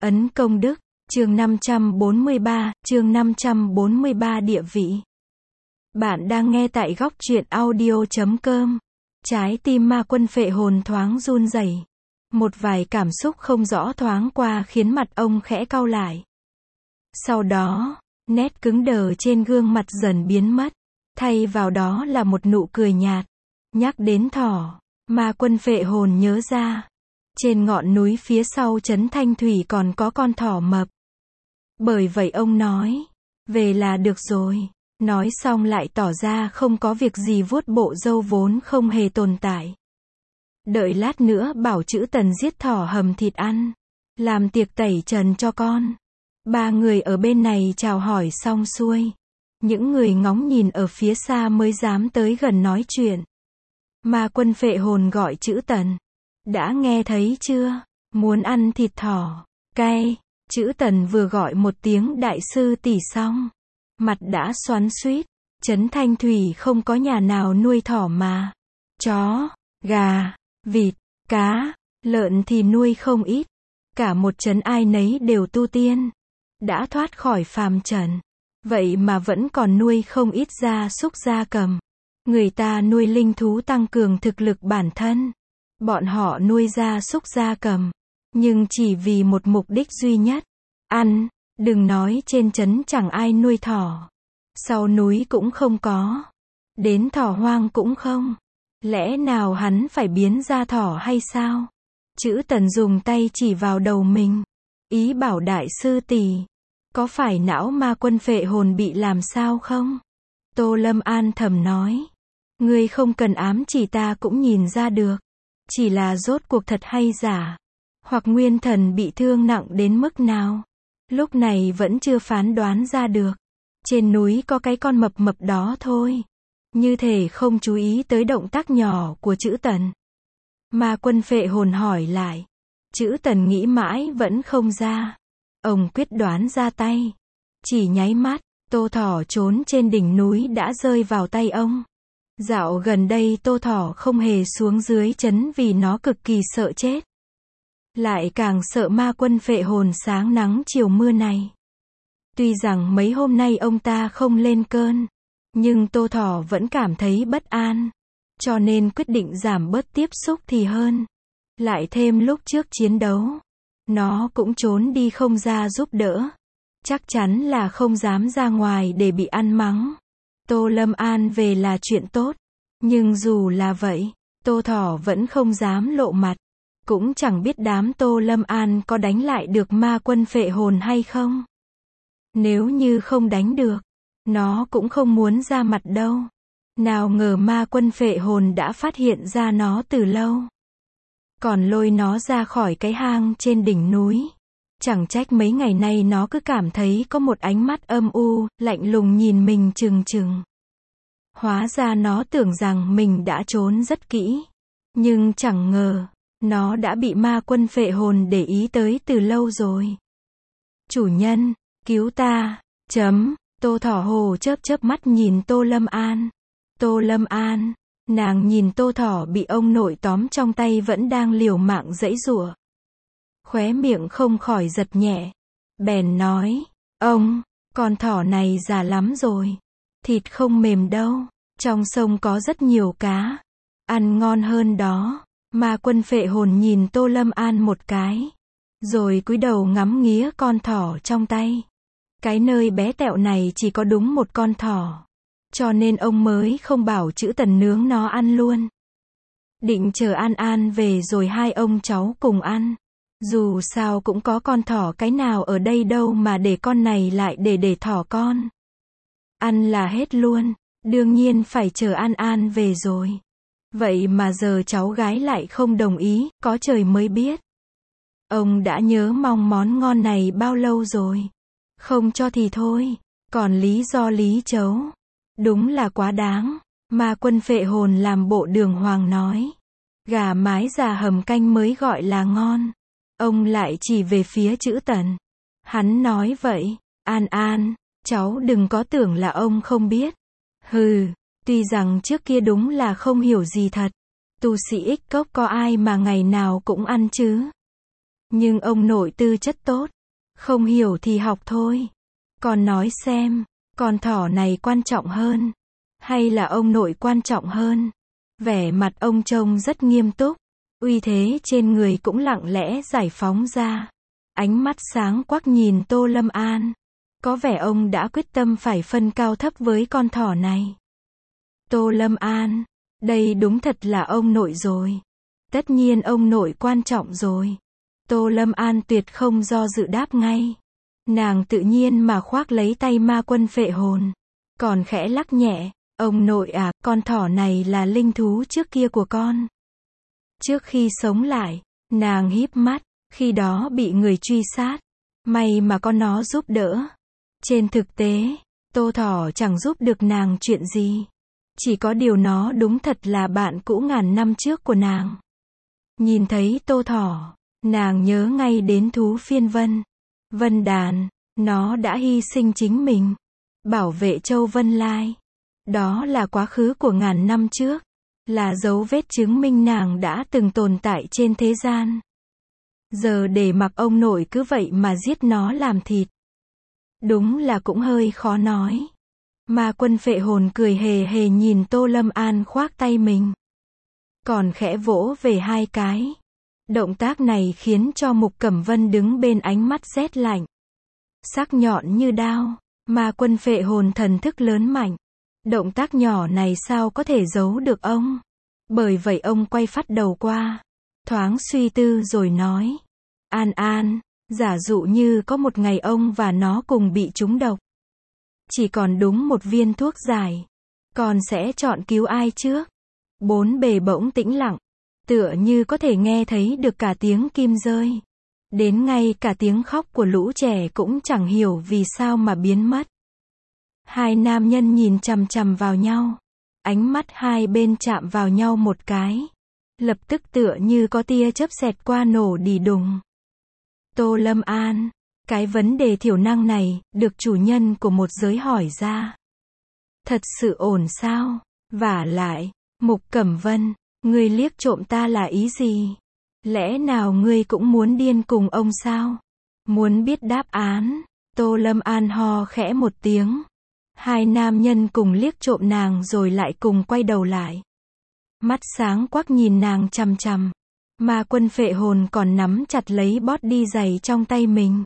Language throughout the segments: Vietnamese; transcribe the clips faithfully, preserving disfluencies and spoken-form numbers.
Ấn công đức, chương năm trăm bốn mươi ba, chương năm trăm bốn mươi ba địa vị. Bạn đang nghe tại góc truyện audio chấm com. Trái tim ma quân phệ hồn thoáng run rẩy. Một vài cảm xúc không rõ thoáng qua khiến mặt ông khẽ cau lại. Sau đó, nét cứng đờ trên gương mặt dần biến mất. Thay vào đó là một nụ cười nhạt. Nhắc đến thỏ, ma quân phệ hồn nhớ ra. Trên ngọn núi phía sau trấn Thanh Thủy còn có con thỏ mập. Bởi vậy ông nói, về là được rồi. Nói xong lại tỏ ra không có việc gì vuốt bộ râu vốn không hề tồn tại. Đợi lát nữa bảo chữ Tần giết thỏ hầm thịt ăn. Làm tiệc tẩy trần cho con. Ba người ở bên này chào hỏi xong xuôi. Những người ngóng nhìn ở phía xa mới dám tới gần nói chuyện. Ma quân phệ hồn gọi chữ Tần. Đã nghe thấy chưa? Muốn ăn thịt thỏ. Cay. Chữ Tần vừa gọi một tiếng đại sư tỷ xong. Mặt đã xoắn xuýt. Trấn Thanh Thủy không có nhà nào nuôi thỏ mà. Chó, gà, vịt, cá, lợn thì nuôi không ít. Cả một trấn ai nấy đều tu tiên. Đã thoát khỏi phàm trần. Vậy mà vẫn còn nuôi không ít gia súc gia cầm. Người ta nuôi linh thú tăng cường thực lực bản thân. Bọn họ nuôi gia súc gia cầm. Nhưng chỉ vì một mục đích duy nhất. Ăn. Đừng nói trên trấn chẳng ai nuôi thỏ. Sau núi cũng không có. Đến thỏ hoang cũng không. Lẽ nào hắn phải biến ra thỏ hay sao? Chữ Tần dùng tay chỉ vào đầu mình. Ý bảo đại sư tỷ. Có phải não ma quân phệ hồn bị làm sao không? Tô Lâm An thầm nói. Ngươi không cần ám chỉ ta cũng nhìn ra được. Chỉ là rốt cuộc thật hay giả. Hoặc nguyên thần bị thương nặng đến mức nào. Lúc này vẫn chưa phán đoán ra được. Trên núi có cái con mập mập đó thôi. Như thể không chú ý tới động tác nhỏ của chữ Tần. Ma quân phệ hồn hỏi lại. Chữ Tần nghĩ mãi vẫn không ra. Ông quyết đoán ra tay. Chỉ nháy mắt, tô thỏ trốn trên đỉnh núi đã rơi vào tay ông. Dạo gần đây tô thỏ không hề xuống dưới trấn vì nó cực kỳ sợ chết. Lại càng sợ ma quân phệ hồn sáng nắng chiều mưa này. Tuy rằng mấy hôm nay ông ta không lên cơn. Nhưng tô thỏ vẫn cảm thấy bất an. Cho nên quyết định giảm bớt tiếp xúc thì hơn. Lại thêm lúc trước chiến đấu. Nó cũng trốn đi không ra giúp đỡ. Chắc chắn là không dám ra ngoài để bị ăn mắng. Tô Lâm An về là chuyện tốt. Nhưng dù là vậy, tô thỏ vẫn không dám lộ mặt. Cũng chẳng biết đám Tô Lâm An có đánh lại được ma quân phệ hồn hay không. Nếu như không đánh được, nó cũng không muốn ra mặt đâu. Nào ngờ ma quân phệ hồn đã phát hiện ra nó từ lâu. Còn lôi nó ra khỏi cái hang trên đỉnh núi. Chẳng trách mấy ngày nay nó cứ cảm thấy có một ánh mắt âm u, lạnh lùng nhìn mình chừng chừng. Hóa ra nó tưởng rằng mình đã trốn rất kỹ. Nhưng chẳng ngờ, nó đã bị ma quân phệ hồn để ý tới từ lâu rồi. Chủ nhân, cứu ta, chấm, tô thỏ hồ chớp chớp mắt nhìn Tô Lâm An. Tô Lâm An, nàng nhìn tô thỏ bị ông nội tóm trong tay vẫn đang liều mạng giãy giụa. Khóe miệng không khỏi giật nhẹ. Bèn nói, ông, con thỏ này già lắm rồi. Thịt không mềm đâu. Trong sông có rất nhiều cá. Ăn ngon hơn đó. Ma quân phệ hồn nhìn Tô Lâm An một cái. Rồi cúi đầu ngắm nghía con thỏ trong tay. Cái nơi bé tẹo này chỉ có đúng một con thỏ. Cho nên ông mới không bảo chữ Tần nướng nó ăn luôn. Định chờ An An về rồi hai ông cháu cùng ăn. Dù sao cũng có con thỏ cái nào ở đây đâu mà để con này lại để để thỏ con. Ăn là hết luôn. Đương nhiên phải chờ An An về rồi. Vậy mà giờ cháu gái lại không đồng ý, có trời mới biết. Ông đã nhớ mong món ngon này bao lâu rồi. Không cho thì thôi. Còn lý do lý chấu. Đúng là quá đáng. Ma quân phệ hồn làm bộ đường hoàng nói. Gà mái già hầm canh mới gọi là ngon. Ông lại chỉ về phía chữ Tần. Hắn nói vậy. An An, cháu đừng có tưởng là ông không biết. Hừ, tuy rằng trước kia đúng là không hiểu gì thật. Tu sĩ ích cốc có ai mà ngày nào cũng ăn chứ. Nhưng ông nội tư chất tốt, Không hiểu thì học thôi. Con nói xem, con thỏ này quan trọng hơn, hay là ông nội quan trọng hơn? Vẻ mặt ông trông rất nghiêm túc, uy thế trên người cũng lặng lẽ giải phóng ra. Ánh mắt sáng quắc nhìn Tô Lâm An. Có vẻ ông đã quyết tâm phải phân cao thấp với con thỏ này. Tô Lâm An, đây đúng thật là ông nội rồi. Tất nhiên ông nội quan trọng rồi. Tô Lâm An tuyệt không do dự đáp ngay. Nàng tự nhiên mà khoác lấy tay ma quân phệ hồn. Còn khẽ lắc nhẹ, ông nội à, con thỏ này là linh thú trước kia của con. Trước khi sống lại, nàng híp mắt, khi đó bị người truy sát. May mà có nó giúp đỡ. Trên thực tế, Tô Thỏ chẳng giúp được nàng chuyện gì. Chỉ có điều nó đúng thật là bạn cũ ngàn năm trước của nàng. Nhìn thấy Tô Thỏ, nàng nhớ ngay đến thú phiên Vân. Vân Đàn, nó đã hy sinh chính mình, bảo vệ Châu Vân Lai. Đó là quá khứ của ngàn năm trước, là dấu vết chứng minh nàng đã từng tồn tại trên thế gian. Giờ để mặc ông nội cứ vậy mà giết nó làm thịt. Đúng là cũng hơi khó nói. Ma quân phệ hồn cười hề hề nhìn Tô Lâm An khoác tay mình. Còn khẽ vỗ về hai cái. Động tác này khiến cho Mục Cẩm Vân đứng bên ánh mắt rét lạnh. Sắc nhọn như đao, ma quân phệ hồn thần thức lớn mạnh. Động tác nhỏ này sao có thể giấu được ông? Bởi vậy ông quay phát đầu qua, thoáng suy tư rồi nói. An An, giả dụ như có một ngày ông và nó cùng bị trúng độc. Chỉ còn đúng một viên thuốc giải. Con sẽ chọn cứu ai trước? Bốn bề bỗng tĩnh lặng. Tựa như có thể nghe thấy được cả tiếng kim rơi. Đến ngay cả tiếng khóc của lũ trẻ cũng chẳng hiểu vì sao mà biến mất. Hai nam nhân nhìn chằm chằm vào nhau. Ánh mắt hai bên chạm vào nhau một cái. Lập tức tựa như có tia chớp xẹt qua nổ đì đùng. Tô Lâm An, cái vấn đề thiểu năng này, được chủ nhân của một giới hỏi ra. Thật sự ổn sao? Vả lại, Mục Cẩm Vân, ngươi liếc trộm ta là ý gì? Lẽ nào ngươi cũng muốn điên cùng ông sao? Muốn biết đáp án? Tô Lâm An ho khẽ một tiếng. Hai nam nhân cùng liếc trộm nàng rồi lại cùng quay đầu lại. Mắt sáng quắc nhìn nàng chằm chằm. Ma quân phệ hồn còn nắm chặt lấy bót đi giày trong tay mình.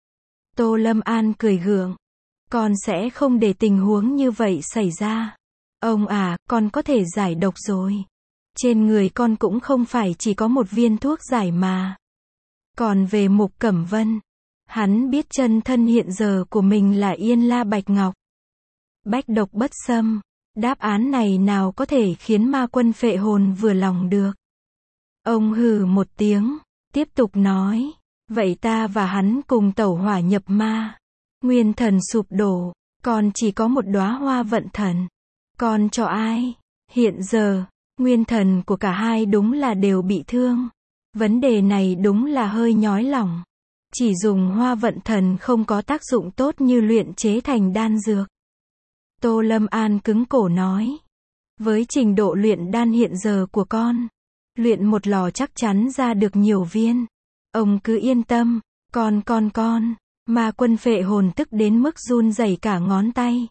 Tô Lâm An cười gượng. Con sẽ không để tình huống như vậy xảy ra. Ông à, con có thể giải độc rồi. Trên người con cũng không phải chỉ có một viên thuốc giải mà. Còn về Mục Cẩm Vân, hắn biết chân thân hiện giờ của mình là Yên La Bạch Ngọc. Bách độc bất xâm. Đáp án này nào có thể khiến ma quân phệ hồn vừa lòng được. Ông hừ một tiếng, tiếp tục nói. Vậy ta và hắn cùng tẩu hỏa nhập ma. Nguyên thần sụp đổ, còn chỉ có một đóa hoa vận thần. Con cho ai? Hiện giờ, nguyên thần của cả hai đúng là đều bị thương. Vấn đề này đúng là hơi nhói lòng. Chỉ dùng hoa vận thần không có tác dụng tốt như luyện chế thành đan dược. Tô Lâm An cứng cổ nói. Với trình độ luyện đan hiện giờ của con, luyện một lò chắc chắn ra được nhiều viên. Ông cứ yên tâm, con con con. Ma quân phệ hồn tức đến mức run rẩy cả ngón tay.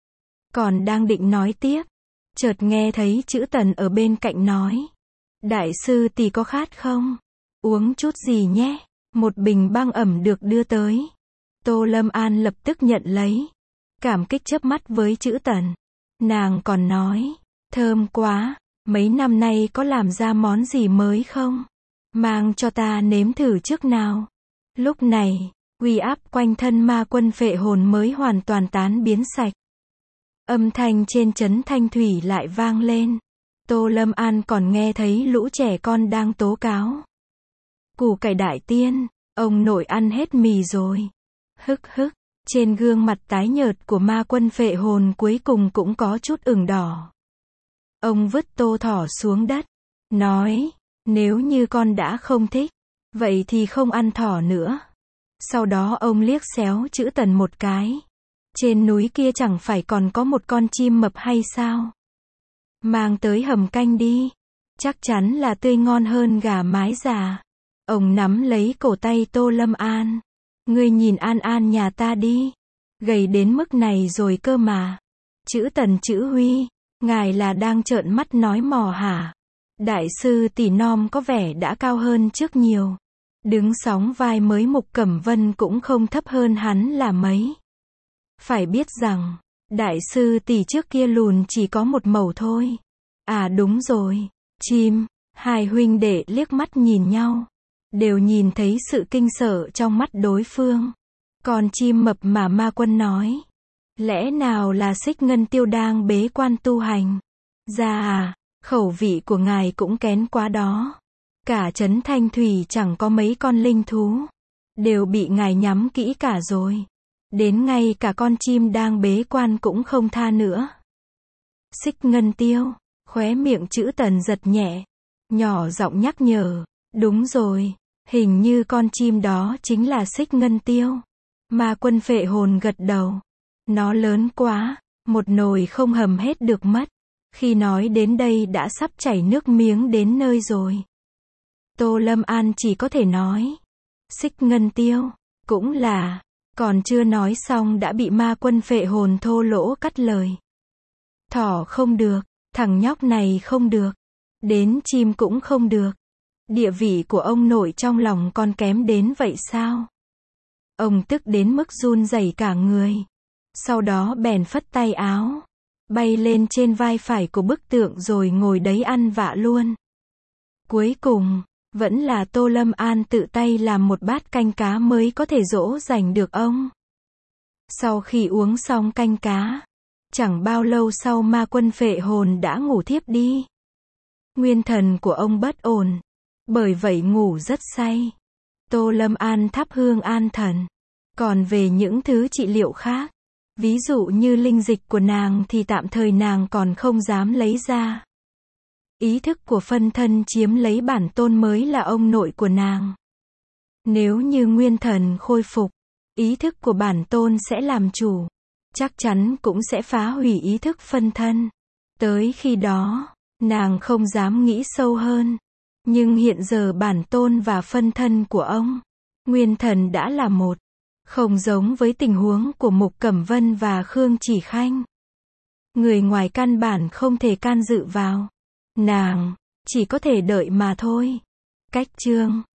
Còn đang định nói tiếp, chợt nghe thấy chữ Tần ở bên cạnh nói. Đại sư tỷ có khát không? Uống chút gì nhé. Một bình băng ẩm được đưa tới. Tô Lâm An lập tức nhận lấy. Cảm kích chớp mắt với chữ Tần. Nàng còn nói, thơm quá, mấy năm nay có làm ra món gì mới không? Mang cho ta nếm thử trước nào. Lúc này, uy áp quanh thân ma quân phệ hồn mới hoàn toàn tán biến sạch. Âm thanh trên trấn Thanh Thủy lại vang lên. Tô Lâm An còn nghe thấy lũ trẻ con đang tố cáo. Củ cải đại tiên, ông nội ăn hết mì rồi. Hức hức, trên gương mặt tái nhợt của ma quân phệ hồn cuối cùng cũng có chút ửng đỏ. Ông vứt Tô Thỏ xuống đất, nói, nếu như con đã không thích, vậy thì không ăn thỏ nữa. Sau đó ông liếc xéo chữ Tần một cái. Trên núi kia chẳng phải còn có một con chim mập hay sao? Mang tới hầm canh đi. Chắc chắn là tươi ngon hơn gà mái già. Ông nắm lấy cổ tay Tô Lâm An. Ngươi nhìn An An nhà ta đi. Gầy đến mức này rồi cơ mà. Chữ Tần chữ Huy, ngài là đang trợn mắt nói mò hả? Đại sư tỷ nom có vẻ đã cao hơn trước nhiều. Đứng sóng vai mới Mục Cẩm Vân cũng không thấp hơn hắn là mấy. Phải biết rằng, đại sư tỷ trước kia lùn chỉ có một mẩu thôi. À đúng rồi, chim, hai huynh đệ liếc mắt nhìn nhau. Đều nhìn thấy sự kinh sợ trong mắt đối phương. Còn chim mập mà Ma Quân nói. Lẽ nào là Xích Ngân Tiêu đang bế quan tu hành? Ra à, khẩu vị của ngài cũng kén quá đó. Cả trấn Thanh Thủy chẳng có mấy con linh thú. Đều bị ngài nhắm kỹ cả rồi. Đến ngay cả con chim đang bế quan cũng không tha nữa. Xích Ngân Tiêu, khóe miệng chữ Tần giật nhẹ. Nhỏ giọng nhắc nhở. Đúng rồi, hình như con chim đó chính là Xích Ngân Tiêu. Ma Quân phệ hồn gật đầu. Nó lớn quá, một nồi không hầm hết được mất. Khi nói đến đây đã sắp chảy nước miếng đến nơi rồi. Tô Lâm An chỉ có thể nói. Xích Ngân Tiêu, cũng là, còn chưa nói xong đã bị Ma Quân phệ hồn thô lỗ cắt lời. Thỏ không được, thằng nhóc này không được, đến chim cũng không được. Địa vị của ông nội trong lòng con kém đến vậy sao? Ông tức đến mức run rẩy cả người. Sau đó bèn phất tay áo, bay lên trên vai phải của bức tượng rồi ngồi đấy ăn vạ luôn. Cuối cùng, vẫn là Tô Lâm An tự tay làm một bát canh cá mới có thể dỗ dành được ông. Sau khi uống xong canh cá, chẳng bao lâu sau Ma Quân phệ hồn đã ngủ thiếp đi. Nguyên thần của ông bất ổn, bởi vậy ngủ rất say. Tô Lâm An thắp hương an thần. Còn về những thứ trị liệu khác, ví dụ như linh dịch của nàng thì tạm thời nàng còn không dám lấy ra. Ý thức của phân thân chiếm lấy bản tôn mới là ông nội của nàng. Nếu như nguyên thần khôi phục, ý thức của bản tôn sẽ làm chủ. Chắc chắn cũng sẽ phá hủy ý thức phân thân. Tới khi đó, nàng không dám nghĩ sâu hơn. Nhưng hiện giờ bản tôn và phân thân của ông, nguyên thần đã là một. Không giống với tình huống của Mục Cẩm Vân và Khương Chỉ Khanh. Người ngoài căn bản không thể can dự vào. Nàng chỉ có thể đợi mà thôi. Cách chương